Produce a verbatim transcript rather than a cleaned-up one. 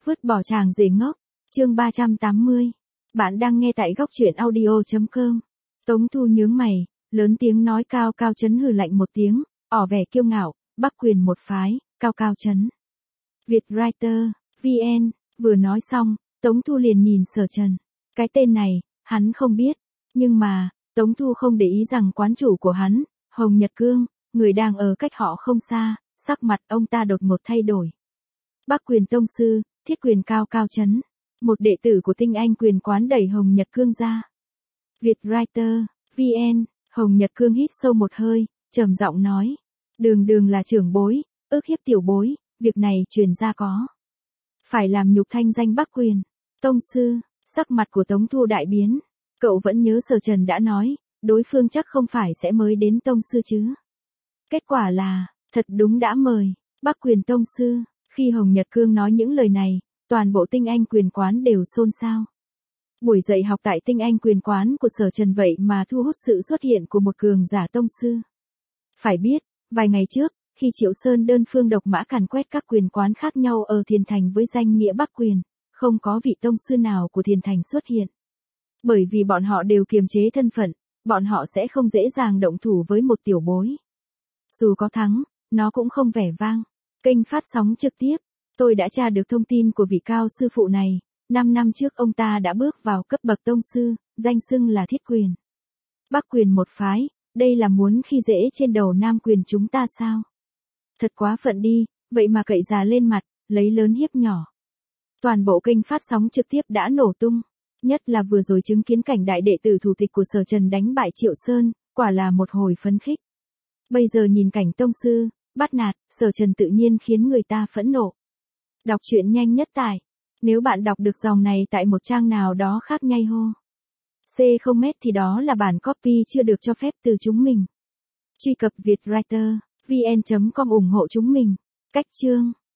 Vứt bỏ chàng rể ngốc, chương ba trăm tám mươi. Bạn đang nghe tại góc truyện audio chấm com. Tống Thu nhướng mày, lớn tiếng nói Cao Cao Trấn hừ lạnh một tiếng, ỏ vẻ kiêu ngạo, Bắc Quyền một phái, Cao Cao Trấn. Vietwriter, vê en, vừa nói xong, Tống Thu liền nhìn Sở Trần. Cái tên này, hắn không biết, nhưng mà, Tống Thu không để ý rằng quán chủ của hắn, Hồng Nhật Cương, người đang ở cách họ không xa, sắc mặt ông ta đột ngột thay đổi. Bắc Quyền tông sư, Thiết Quyền Cao Cao Trấn, một đệ tử của Tinh Anh Quyền quán đẩy Hồng Nhật Cương ra. Vietwriter, vê en, Hồng Nhật Cương hít sâu một hơi, trầm giọng nói, đường đường là trưởng bối, ước hiếp tiểu bối, việc này truyền ra có phải làm nhục thanh danh Bắc Quyền tông sư. Sắc mặt của Tống Thu đại biến, cậu vẫn nhớ Sở Trần đã nói, đối phương chắc không phải sẽ mới đến tông sư chứ. Kết quả là, thật đúng đã mời, Bắc Quyền tông sư. Khi Hồng Nhật Cương nói những lời này, toàn bộ Tinh Anh Quyền quán đều xôn xao. Buổi dạy học tại Tinh Anh Quyền quán của Sở Trần vậy mà thu hút sự xuất hiện của một cường giả tông sư. Phải biết, vài ngày trước, khi Triệu Sơn đơn phương độc mã càn quét các quyền quán khác nhau ở Thiền Thành với danh nghĩa Bắc Quyền, không có vị tông sư nào của Thiền Thành xuất hiện. Bởi vì bọn họ đều kiềm chế thân phận, bọn họ sẽ không dễ dàng động thủ với một tiểu bối. Dù có thắng, nó cũng không vẻ vang. Kênh phát sóng trực tiếp, tôi đã tra được thông tin của vị cao sư phụ này, năm năm trước ông ta đã bước vào cấp bậc tông sư, danh xưng là Thiết Quyền. Bắc Quyền một phái, đây là muốn khi dễ trên đầu Nam Quyền chúng ta sao? Thật quá phận đi, vậy mà cậy già lên mặt, lấy lớn hiếp nhỏ. Toàn bộ kênh phát sóng trực tiếp đã nổ tung, nhất là vừa rồi chứng kiến cảnh đại đệ tử thủ tịch của Sở Trần đánh bại Triệu Sơn, quả là một hồi phấn khích. Bây giờ nhìn cảnh tông sư, bắt nạt, Sở Trần tự nhiên khiến người ta phẫn nộ. Đọc truyện nhanh nhất tại, nếu bạn đọc được dòng này tại một trang nào đó khác nhay hô. C không mét thì đó là bản copy chưa được cho phép từ chúng mình. Truy cập Vietwriter, vê en chấm com ủng hộ chúng mình. Cách chương